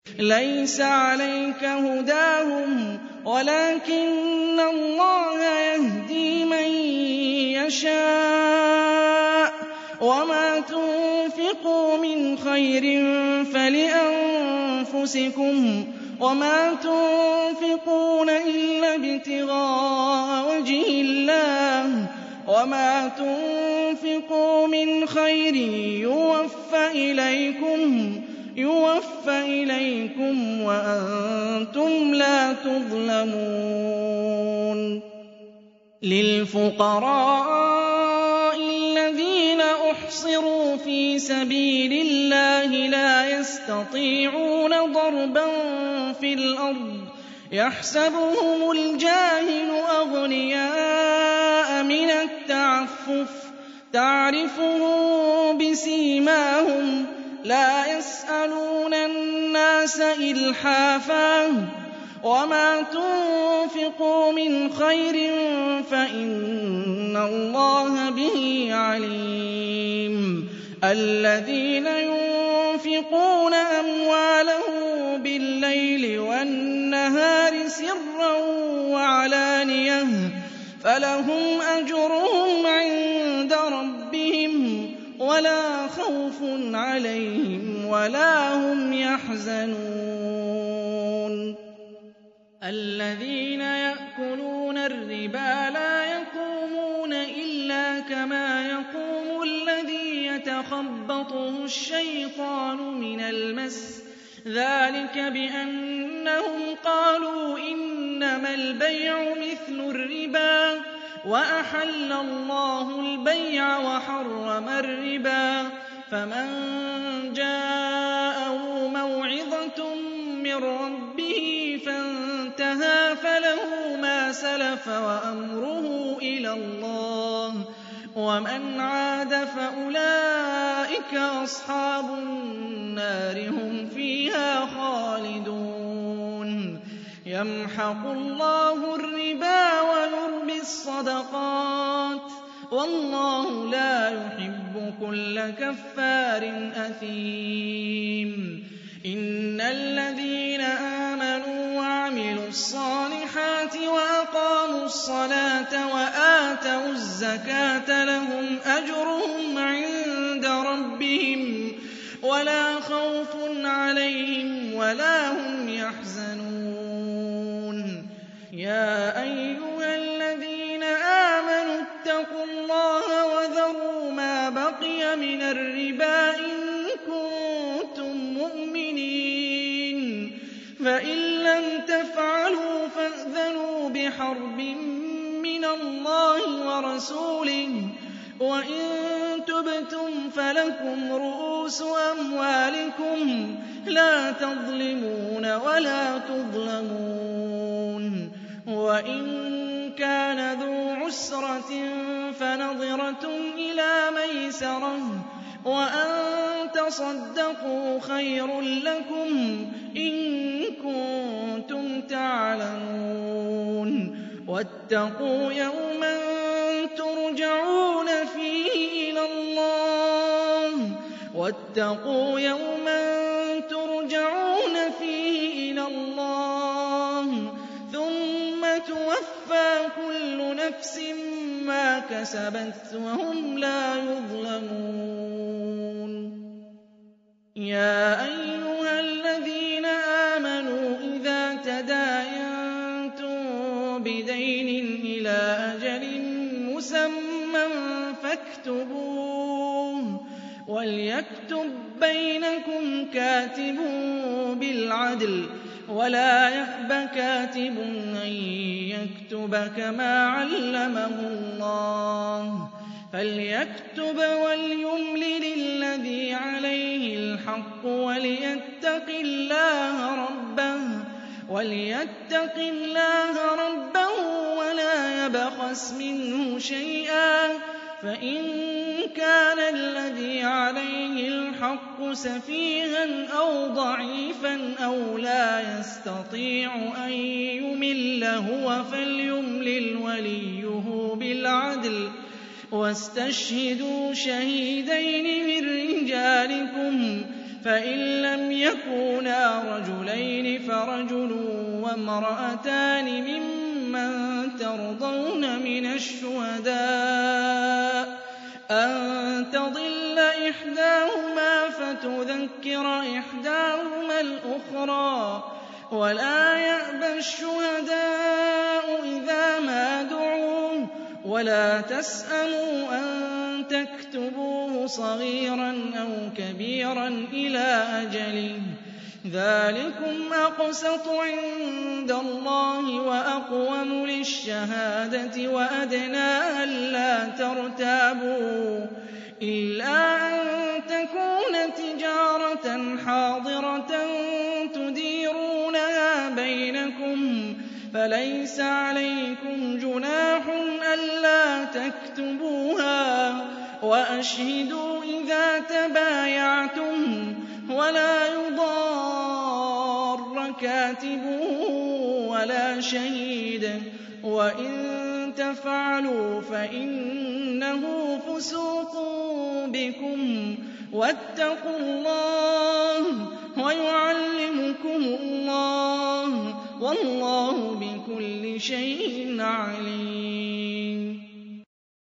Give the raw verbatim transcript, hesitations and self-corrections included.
لَيْسَ عَلَيْكَ هُدَاهُمْ وَلَٰكِنَّ اللَّهَ يَهْدِي مَن يَشَاءُ ۗ وَمَا تُنفِقُوا مِنْ خَيْرٍ فَلِأَنفُسِكُمْ ۚ وَمَا تُنفِقُونَ إِلَّا ابْتِغَاءَ وَجْهِ اللَّهِ ۚ وَمَا تُنفِقُوا مِنْ خَيْرٍ يُوَفَّ إِلَيْكُمْ وَأَنتُمْ لَا تُظْلَمُونَ. لِلْفُقَرَاءِ الَّذِينَ أُحْصِرُوا فِي سَبِيلِ اللَّهِ لَا يَسْتَطِيعُونَ ضَرْبًا فِي الْأَرْضِ يَحْسَبُهُمُ الْجَاهِلُ أَغْنِيَاءَ مِنَ التَّعَفُّفِ تَعْرِفُهُم بِسِيمَاهُمْ لَا يَسْأَلُونَ النَّاسَ إِلْحَافًا ۗ وَمَا تُنفِقُوا مِنْ خَيْرٍ فَإِنَّ اللَّهَ بِهِ عَلِيمٌ. الَّذِينَ يُنفِقُونَ أَمْوَالَهُم بِاللَّيْلِ وَالنَّهَارِ سِرًّا وَعَلَانِيَةً فَلَهُمْ أَجْرُهُمْ عِندَ رَبِّهِمْ وَلَا خَوْفٌ عَلَيْهِمْ وَلَا هُمْ يَحْزَنُونَ. الَّذِينَ يَأْكُلُونَ الرِّبَا لَا يَقُومُونَ إِلَّا كَمَا يَقُومُ الَّذِي يَتَخَبَّطُهُ الشَّيْطَانُ مِنَ الْمَسِّ ۚ ذَٰلِكَ بِأَنَّهُمْ قَالُوا إِنَّمَا الْبَيْعُ مِثْلُ الرِّبَا ۗ وَأَحَلَّ اللَّهُ الْبَيْعَ وَحَرَّمَ الرِّبَا ۚ فَمَن جَاءَهُ مَوْعِظَةٌ مِّن رَّبِّهِ فَانتَهَىٰ فَلَهُ مَا سَلَفَ وَأَمْرُهُ إِلَى اللَّهِ ۖ وَمَنْ عَادَ فَأُولَٰئِكَ أَصْحَابُ النَّارِ ۖ هُمْ فِيهَا خَالِدُونَ. يَمْحَقُ اللَّهُ الرِّبَا وَيُرْبِي الصَّدَقَاتِ ۗ وَاللَّهُ لَا يُحِبُّ كُلَّ كَفَّارٍ أَثِيمٍ. إِنَّ الَّذِينَ آمَنُوا وَعَمِلُوا الصَّالِحَاتِ وَأَقَامُوا الصَّلَاةَ وَآتَوُا الزَّكَاةَ لَهُمْ أَجْرُهُمْ عِندَ رَبِّهِمْ وَلَا خَوْفٌ عَلَيْهِمْ وَلَا هُمْ يَحْزَنُونَ. يَا أَيُّهَا الَّذِينَ آمَنُوا اتَّقُوا اللَّهَ وَذَرُوا مَا بَقِيَ مِنَ الرِّبَا إِن كُنتُم مُّؤْمِنِينَ ۚ فَإِن لَّمْ تَفْعَلُوا فَأْذَنُوا بِحَرْبٍ مِّنَ اللَّهِ وَرَسُولِهِ ۖ وَإِن تُبْتُمْ فَلَكُمْ رُءُوسُ أَمْوَالِكُمْ لَا تَظْلِمُونَ وَلَا تُظْلَمُونَ. وَإِن كَانَ ذُو عُسْرَةٍ فَنَظِرَةٌ إِلَىٰ مَيْسَرَةٍ ۚ وَأَن تَصَدَّقُوا خَيْرٌ لَّكُمْ إِن كُنتُمْ تَعْلَمُونَ. وَاتَّقُوا يَوْمًا تُرْجَعُونَ فِيهِ إِلَى اللَّهِ وَاتَّقُوا يَوْمًا تُرْجَعُونَ فِيهِ إِلَى اللَّهِ ثُمَّ تُوَفَّىٰ كُلُّ نَفْسٍ مَّا كَسَبَتْ وَهُمْ لَا يُظْلَمُونَ. يَا أَيُّهَا الَّذِينَ آمَنُوا إِذَا تَدَايَنتُم بِدَيْنٍ إِلَىٰ أَجَلٍ مُّسَمًّى فَاكْتُبُوهُ ۚ وَلْيَكْتُب بَّيْنَكُمْ كَاتِبٌ بِالْعَدْلِ ۚ وَلَا يَأْبَ كَاتِبٌ أَن يَكْتُبَ كَمَا عَلَّمَهُ اللَّهُ ۚ فَلْيَكْتُبْ وَلْيُمْلِلِ الَّذِي عَلَيْهِ الْحَقُّ وَلْيَتَّقِ اللَّهَ رَبَّهُ وَلَا يَبْخَسْ مِنْهُ شَيْئًا ۚ فَإِن كَانَ الَّذِي عَلَيْهِ الْحَقُّ سَفِيهًا أَوْ ضَعِيفًا أَوْ لَا يَسْتَطِيعُ أَن يُمِلَّ هُوَ فَلْيُمْلِلْ وَلِيُّهُ بِالْعَدْلِ ۚ وَاسْتَشْهِدُوا شَهِيدَيْنِ مِن رِّجَالِكُمْ فإن لم يكونا رجلين فرجل وامرأتان ممن ترضون من الشهداء أن تضل إحداهما فتذكر إحداهما الأخرى ولا يأبى الشهداء إذا ما دعوا ولا تسأموا أن تكتبوه صغيرا أو كبيرا إلى أجله ذلكم أقسط عند الله وأقوم للشهادة وأدنى ألا ترتابوا إلا أن تكون تجارة حاضرة تديرونها بينكم فليس عليكم جناح ألا تكتبوها وأشهدوا إذا تبايعتم ولا يضار كاتب ولا شهيد وإن تفعلوا فإنه فسوق بكم واتقوا الله ويعلمكم الله والله بكل شيء عليم.